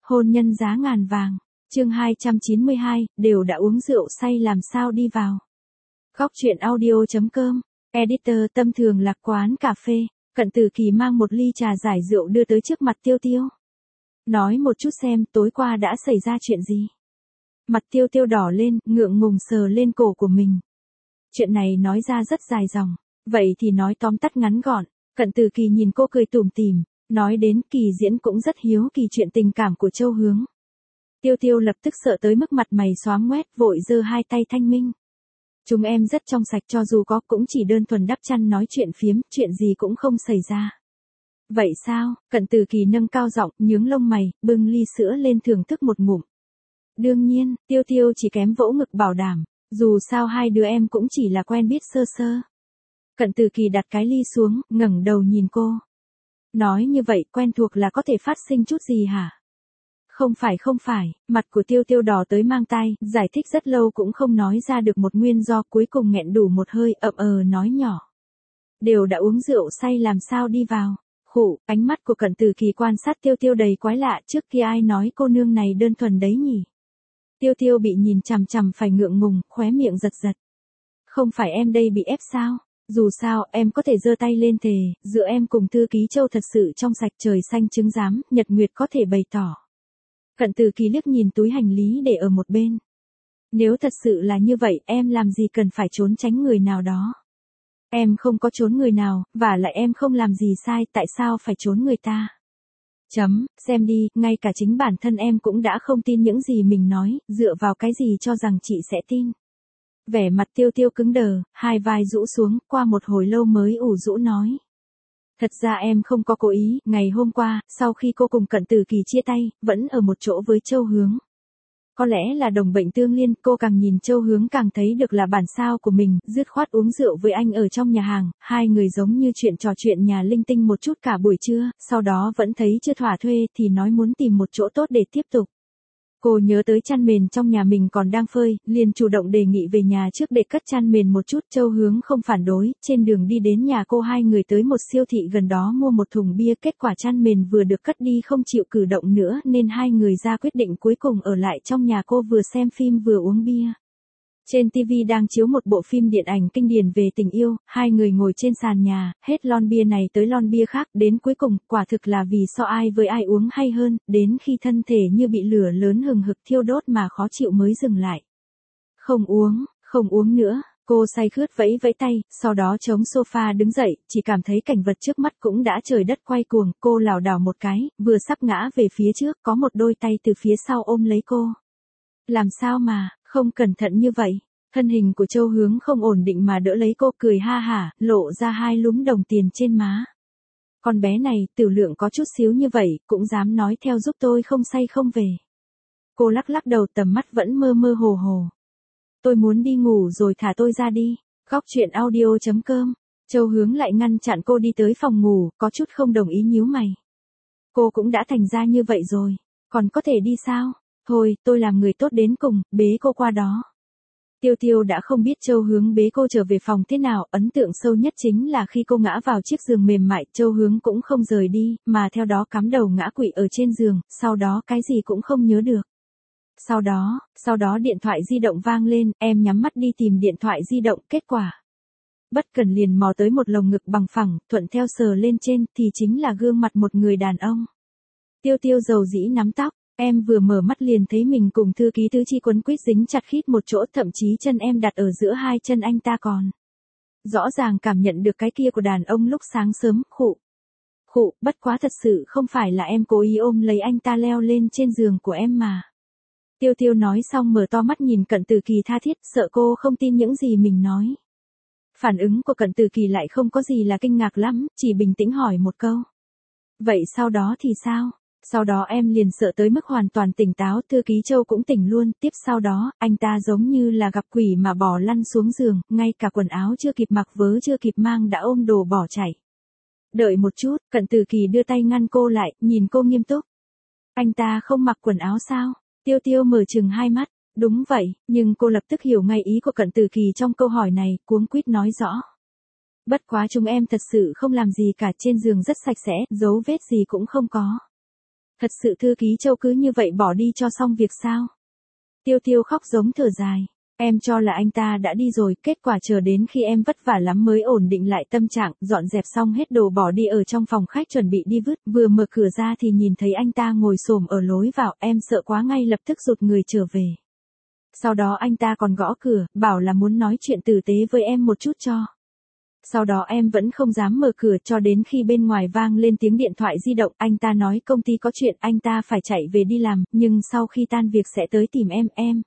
Hôn nhân giá ngàn vàng. Chương 292, đều đã uống rượu say làm sao đi vào. Góc truyện audio.com. Editor tâm thường lạc quán cà phê. Cận Tử Kỳ mang một ly trà giải rượu đưa tới trước mặt Tiêu Tiêu. Nói một chút xem tối qua đã xảy ra chuyện gì. Mặt Tiêu Tiêu đỏ lên, ngượng ngùng sờ lên cổ của mình. Chuyện này nói ra rất dài dòng. Vậy thì nói tóm tắt ngắn gọn. Cận Tử Kỳ nhìn cô cười tủm tỉm, nói đến Kỳ Diễn cũng rất hiếu kỳ chuyện tình cảm của Châu Hướng. Tiêu Tiêu lập tức sợ tới mức mặt mày xóa ngoét, vội giơ hai tay thanh minh. Chúng em rất trong sạch, cho dù có cũng chỉ đơn thuần đắp chăn nói chuyện phiếm, chuyện gì cũng không xảy ra. Vậy sao? Cận Tử Kỳ nâng cao giọng, nhướng lông mày, bưng ly sữa lên thưởng thức một ngụm. Đương nhiên, Tiêu Tiêu chỉ kém vỗ ngực bảo đảm, dù sao hai đứa em cũng chỉ là quen biết sơ sơ. Cận Tử Kỳ đặt cái ly xuống, ngẩng đầu nhìn cô. Nói như vậy, quen thuộc là có thể phát sinh chút gì hả? Không phải, mặt của Tiêu Tiêu đỏ tới mang tai, giải thích rất lâu cũng không nói ra được một nguyên do, cuối cùng nghẹn đủ một hơi, nói nhỏ. Đều đã uống rượu say làm sao đi vào. Khụ, ánh mắt của Cận Tử Kỳ quan sát Tiêu Tiêu đầy quái lạ, trước kia ai nói cô nương này đơn thuần đấy nhỉ? Tiêu Tiêu bị nhìn chằm chằm phải ngượng ngùng, khóe miệng giật giật. Không phải em đây bị ép sao? Dù sao, em có thể giơ tay lên thề, giữa em cùng Thư Ký Châu thật sự trong sạch, trời xanh chứng giám, nhật nguyệt có thể bày tỏ. Cận Tử Kỳ liếc nhìn túi hành lý để ở một bên. Nếu thật sự là như vậy, em làm gì cần phải trốn tránh người nào đó? Em không có trốn người nào, và lại em không làm gì sai, tại sao phải trốn người ta? Xem đi, ngay cả chính bản thân em cũng đã không tin những gì mình nói, dựa vào cái gì cho rằng chị sẽ tin? Vẻ mặt Tiêu Tiêu cứng đờ, hai vai rũ xuống, qua một hồi lâu mới ủ rũ nói. Thật ra em không có cố ý, ngày hôm qua, sau khi cô cùng Cận Tử Kỳ chia tay, vẫn ở một chỗ với Châu Hướng. Có lẽ là đồng bệnh tương liên, cô càng nhìn Châu Hướng càng thấy được là bản sao của mình, dứt khoát uống rượu với anh ở trong nhà hàng, hai người giống như chuyện trò chuyện nhà linh tinh một chút cả buổi trưa, sau đó vẫn thấy chưa thỏa thuê thì nói muốn tìm một chỗ tốt để tiếp tục. Cô nhớ tới chăn mền trong nhà mình còn đang phơi, liền chủ động đề nghị về nhà trước để cất chăn mền một chút. Châu Hướng không phản đối, trên đường đi đến nhà cô hai người tới một siêu thị gần đó mua một thùng bia, kết quả chăn mền vừa được cất đi không chịu cử động nữa nên hai người ra quyết định cuối cùng ở lại trong nhà cô, vừa xem phim vừa uống bia. Trên TV đang chiếu một bộ phim điện ảnh kinh điển về tình yêu, hai người ngồi trên sàn nhà, hết lon bia này tới lon bia khác, đến cuối cùng, quả thực là vì so ai với ai uống hay hơn, đến khi thân thể như bị lửa lớn hừng hực thiêu đốt mà khó chịu mới dừng lại. Không uống nữa, cô say khướt vẫy vẫy tay, sau đó chống sofa đứng dậy, chỉ cảm thấy cảnh vật trước mắt cũng đã trời đất quay cuồng, cô lảo đảo một cái, vừa sắp ngã về phía trước, có một đôi tay từ phía sau ôm lấy cô. Làm sao mà, không cẩn thận như vậy. Thân hình của Châu Hướng không ổn định mà đỡ lấy cô, cười ha hả, lộ ra hai lúm đồng tiền trên má. Con bé này, tiểu lượng có chút xíu như vậy, cũng dám nói theo giúp tôi không say không về. Cô lắc lắc đầu, tầm mắt vẫn mơ mơ hồ hồ. Tôi muốn đi ngủ rồi, thả tôi ra đi. Góc truyện audio.com. Châu Hướng lại ngăn chặn cô đi tới phòng ngủ, có chút không đồng ý nhíu mày. Cô cũng đã thành ra như vậy rồi, còn có thể đi sao? Thôi, tôi làm người tốt đến cùng, bế cô qua đó. Tiêu Tiêu đã không biết Châu Hướng bế cô trở về phòng thế nào, ấn tượng sâu nhất chính là khi cô ngã vào chiếc giường mềm mại, Châu Hướng cũng không rời đi, mà theo đó cắm đầu ngã quỵ ở trên giường, sau đó cái gì cũng không nhớ được. Sau đó điện thoại di động vang lên, em nhắm mắt đi tìm điện thoại di động, kết quả. Bất cần liền mò tới một lồng ngực bằng phẳng, thuận theo sờ lên trên, thì chính là gương mặt một người đàn ông. Tiêu Tiêu dầu dĩ nắm tóc. Em vừa mở mắt liền thấy mình cùng Thư Ký Tứ Chi quấn quýt dính chặt khít một chỗ, thậm chí chân em đặt ở giữa hai chân anh ta còn. Rõ ràng cảm nhận được cái kia của đàn ông lúc sáng sớm, khụ, bất quá thật sự không phải là em cố ý ôm lấy anh ta leo lên trên giường của em mà. Tiêu Tiêu nói xong mở to mắt nhìn Cận Tử Kỳ tha thiết, sợ cô không tin những gì mình nói. Phản ứng của Cận Tử Kỳ lại không có gì là kinh ngạc lắm, chỉ bình tĩnh hỏi một câu. Vậy sau đó thì sao? Sau đó em liền sợ tới mức hoàn toàn tỉnh táo, Thư Ký Châu cũng tỉnh luôn, tiếp sau đó, anh ta giống như là gặp quỷ mà bò lăn xuống giường, ngay cả quần áo chưa kịp mặc vớ chưa kịp mang đã ôm đồ bỏ chạy. Đợi một chút, Cận Tử Kỳ đưa tay ngăn cô lại, nhìn cô nghiêm túc. Anh ta không mặc quần áo sao? Tiêu Tiêu mở trừng hai mắt, đúng vậy, nhưng cô lập tức hiểu ngay ý của Cận Tử Kỳ trong câu hỏi này, cuống quýt nói rõ. Bất quá chúng em thật sự không làm gì cả, trên giường rất sạch sẽ, dấu vết gì cũng không có. Thật sự Thư Ký Châu cứ như vậy bỏ đi cho xong việc sao? Tiêu Tiêu khóc giống thở dài. Em cho là anh ta đã đi rồi, kết quả chờ đến khi em vất vả lắm mới ổn định lại tâm trạng, dọn dẹp xong hết đồ bỏ đi ở trong phòng khách chuẩn bị đi vứt, vừa mở cửa ra thì nhìn thấy anh ta ngồi xổm ở lối vào, em sợ quá ngay lập tức rụt người trở về. Sau đó anh ta còn gõ cửa, bảo là muốn nói chuyện tử tế với em một chút cho. Sau đó em vẫn không dám mở cửa cho đến khi bên ngoài vang lên tiếng điện thoại di động, anh ta nói công ty có chuyện anh ta phải chạy về đi làm, nhưng sau khi tan việc sẽ tới tìm em.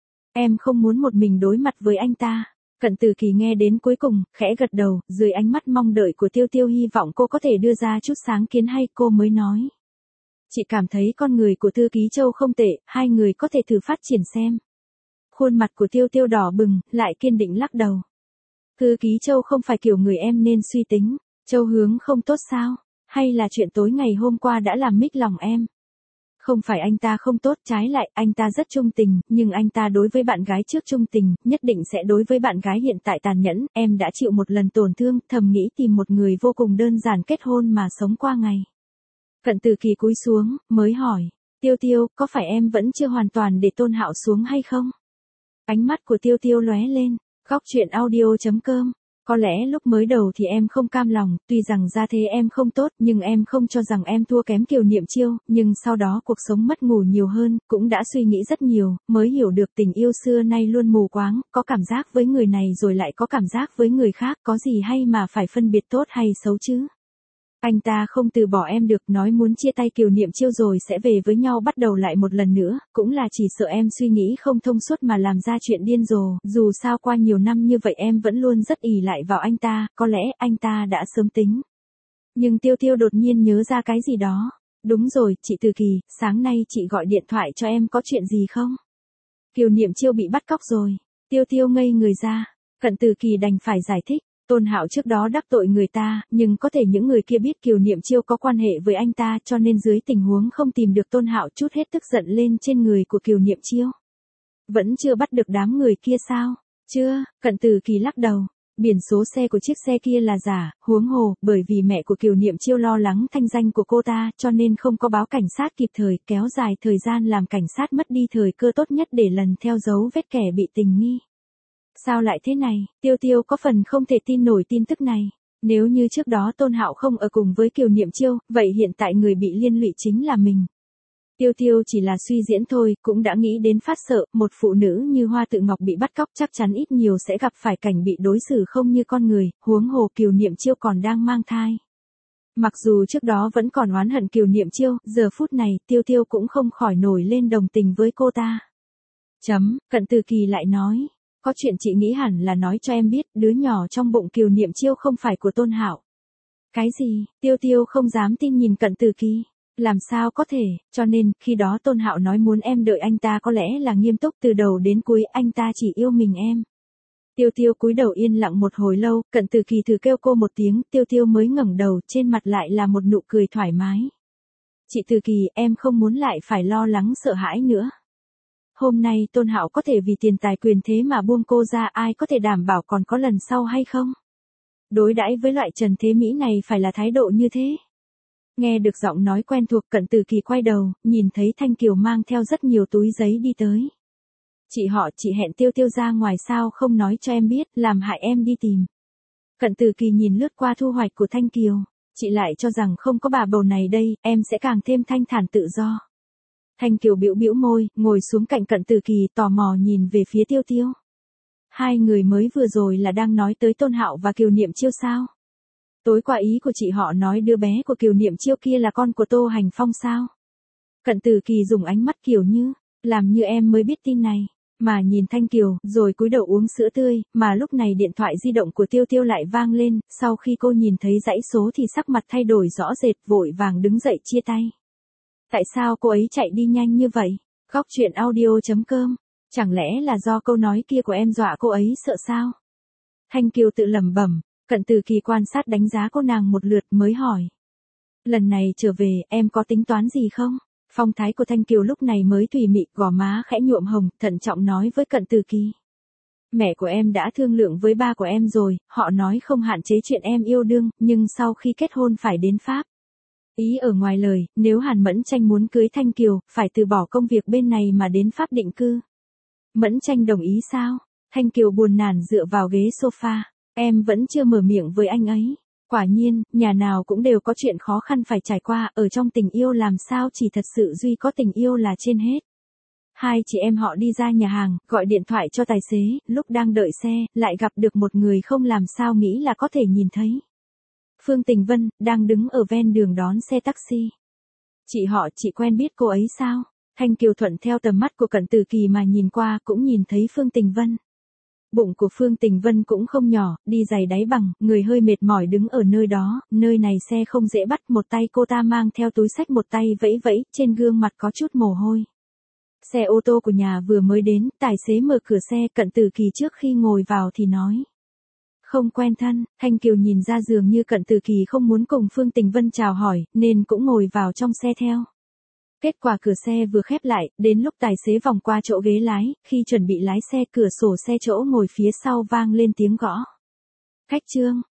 Em không muốn một mình đối mặt với anh ta. Cận Tử Kỳ nghe đến cuối cùng, khẽ gật đầu, dưới ánh mắt mong đợi của Tiêu Tiêu hy vọng cô có thể đưa ra chút sáng kiến hay cô mới nói. Chị cảm thấy con người của Thư Ký Châu không tệ, hai người có thể thử phát triển xem. Khuôn mặt của Tiêu Tiêu đỏ bừng, lại kiên định lắc đầu. Thư Ký Châu không phải kiểu người em nên suy tính. Châu Hướng không tốt sao? Hay là chuyện tối ngày hôm qua đã làm mích lòng em? Không phải anh ta không tốt, trái lại, anh ta rất trung tình, nhưng anh ta đối với bạn gái trước trung tình, nhất định sẽ đối với bạn gái hiện tại tàn nhẫn, em đã chịu một lần tổn thương, thầm nghĩ tìm một người vô cùng đơn giản kết hôn mà sống qua ngày. Cận Tử Kỳ cúi xuống, mới hỏi, Tiêu Tiêu, có phải em vẫn chưa hoàn toàn để Tôn Hạo xuống hay không? Ánh mắt của Tiêu Tiêu lóe lên, góc chuyện audio.com. Có lẽ lúc mới đầu thì em không cam lòng, tuy rằng ra thế em không tốt, nhưng em không cho rằng em thua kém Kiều Niệm Chiêu, nhưng sau đó cuộc sống mất ngủ nhiều hơn, cũng đã suy nghĩ rất nhiều, mới hiểu được tình yêu xưa nay luôn mù quáng, có cảm giác với người này rồi lại có cảm giác với người khác, có gì hay mà phải phân biệt tốt hay xấu chứ? Anh ta không từ bỏ em được, nói muốn chia tay Kiều Niệm Chiêu rồi sẽ về với nhau bắt đầu lại một lần nữa, cũng là chỉ sợ em suy nghĩ không thông suốt mà làm ra chuyện điên rồ, dù sao qua nhiều năm như vậy em vẫn luôn rất ỷ lại vào anh ta, có lẽ anh ta đã sớm tính. Nhưng Tiêu Tiêu đột nhiên nhớ ra cái gì đó. Đúng rồi, chị Từ Kỳ, sáng nay chị gọi điện thoại cho em có chuyện gì không? Kiều Niệm Chiêu bị bắt cóc rồi. Tiêu Tiêu ngây người ra. Cận Từ Kỳ đành phải giải thích. Tôn Hạo trước đó đắc tội người ta, nhưng có thể những người kia biết Kiều Niệm Chiêu có quan hệ với anh ta cho nên dưới tình huống không tìm được Tôn Hạo chút hết tức giận lên trên người của Kiều Niệm Chiêu. Vẫn chưa bắt được đám người kia sao? Chưa, Cận Từ Kỳ lắc đầu. Biển số xe của chiếc xe kia là giả, huống hồ, bởi vì mẹ của Kiều Niệm Chiêu lo lắng thanh danh của cô ta cho nên không có báo cảnh sát kịp thời, kéo dài thời gian làm cảnh sát mất đi thời cơ tốt nhất để lần theo dấu vết kẻ bị tình nghi. Sao lại thế này? Tiêu Tiêu có phần không thể tin nổi tin tức này. Nếu như trước đó Tôn Hạo không ở cùng với Kiều Niệm Chiêu, vậy hiện tại người bị liên lụy chính là mình. Tiêu Tiêu chỉ là suy diễn thôi, cũng đã nghĩ đến phát sợ, một phụ nữ như Hoa Tự Ngọc bị bắt cóc chắc chắn ít nhiều sẽ gặp phải cảnh bị đối xử không như con người, huống hồ Kiều Niệm Chiêu còn đang mang thai. Mặc dù trước đó vẫn còn oán hận Kiều Niệm Chiêu, giờ phút này, Tiêu Tiêu cũng không khỏi nổi lên đồng tình với cô ta. Cận Từ Kỳ lại nói. Có chuyện chị nghĩ hẳn là nói cho em biết, đứa nhỏ trong bụng Kiều Niệm Chiêu không phải của Tôn Hạo. Cái gì? Tiêu Tiêu không dám tin nhìn Cận Từ Kỳ. Làm sao có thể, cho nên, khi đó Tôn Hạo nói muốn em đợi anh ta có lẽ là nghiêm túc từ đầu đến cuối, anh ta chỉ yêu mình em. Tiêu Tiêu cúi đầu yên lặng một hồi lâu, Cận Từ Kỳ thử kêu cô một tiếng, Tiêu Tiêu mới ngẩng đầu, trên mặt lại là một nụ cười thoải mái. Chị Từ Kỳ, em không muốn lại phải lo lắng sợ hãi nữa. Hôm nay Tôn Hạo có thể vì tiền tài quyền thế mà buông cô ra, ai có thể đảm bảo còn có lần sau hay không? Đối đãi với loại Trần Thế Mỹ này phải là thái độ như thế. Nghe được giọng nói quen thuộc, Cận Từ Kỳ quay đầu, nhìn thấy Thanh Kiều mang theo rất nhiều túi giấy đi tới. Chị hẹn Tiêu Tiêu ra ngoài sao không nói cho em biết, làm hại em đi tìm. Cận Từ Kỳ nhìn lướt qua thu hoạch của Thanh Kiều, chị lại cho rằng không có bà bầu này đây, em sẽ càng thêm thanh thản tự do. Thanh Kiều bĩu bĩu môi, ngồi xuống cạnh Cận Từ Kỳ, tò mò nhìn về phía Tiêu Tiêu. Hai người mới vừa rồi là đang nói tới Tôn Hạo và Kiều Niệm Chiêu sao? Tối qua ý của chị họ nói đứa bé của Kiều Niệm Chiêu kia là con của Tô Hành Phong sao? Cận Từ Kỳ dùng ánh mắt kiểu như, làm như em mới biết tin này, mà nhìn Thanh Kiều, rồi cúi đầu uống sữa tươi, mà lúc này điện thoại di động của Tiêu Tiêu lại vang lên, sau khi cô nhìn thấy dãy số thì sắc mặt thay đổi rõ rệt, vội vàng đứng dậy chia tay. Tại sao cô ấy chạy đi nhanh như vậy? Góc chuyện audio.com. Chẳng lẽ là do câu nói kia của em dọa cô ấy sợ sao? Thanh Kiều tự lẩm bẩm. Cận Từ Kỳ quan sát đánh giá cô nàng một lượt mới hỏi. Lần này trở về, em có tính toán gì không? Phong thái của Thanh Kiều lúc này mới thùy mị, gò má khẽ nhuộm hồng, thận trọng nói với Cận Từ Kỳ. Mẹ của em đã thương lượng với ba của em rồi, họ nói không hạn chế chuyện em yêu đương, nhưng sau khi kết hôn phải đến Pháp. Ý ở ngoài lời, nếu Hàn Mẫn Tranh muốn cưới Thanh Kiều, phải từ bỏ công việc bên này mà đến Pháp định cư. Mẫn Tranh đồng ý sao? Thanh Kiều buồn nản dựa vào ghế sofa. Em vẫn chưa mở miệng với anh ấy. Quả nhiên, nhà nào cũng đều có chuyện khó khăn phải trải qua, ở trong tình yêu làm sao chỉ thật sự duy có tình yêu là trên hết. Hai chị em họ đi ra nhà hàng, gọi điện thoại cho tài xế, lúc đang đợi xe, lại gặp được một người không làm sao nghĩ là có thể nhìn thấy. Phương Tình Vân, đang đứng ở ven đường đón xe taxi. Chị quen biết cô ấy sao? Thanh Kiều thuận theo tầm mắt của Cận Tử Kỳ mà nhìn qua cũng nhìn thấy Phương Tình Vân. Bụng của Phương Tình Vân cũng không nhỏ, đi giày đáy bằng, người hơi mệt mỏi đứng ở nơi đó, nơi này xe không dễ bắt, một tay cô ta mang theo túi xách một tay vẫy vẫy, trên gương mặt có chút mồ hôi. Xe ô tô của nhà vừa mới đến, tài xế mở cửa xe, Cận Tử Kỳ trước khi ngồi vào thì nói. Không quen thân, Thanh Kiều nhìn ra dường như Cận Tử Kỳ không muốn cùng Phương Tình Vân chào hỏi, nên cũng ngồi vào trong xe theo. Kết quả cửa xe vừa khép lại, đến lúc tài xế vòng qua chỗ ghế lái, khi chuẩn bị lái xe cửa sổ xe chỗ ngồi phía sau vang lên tiếng gõ. Khách Trương,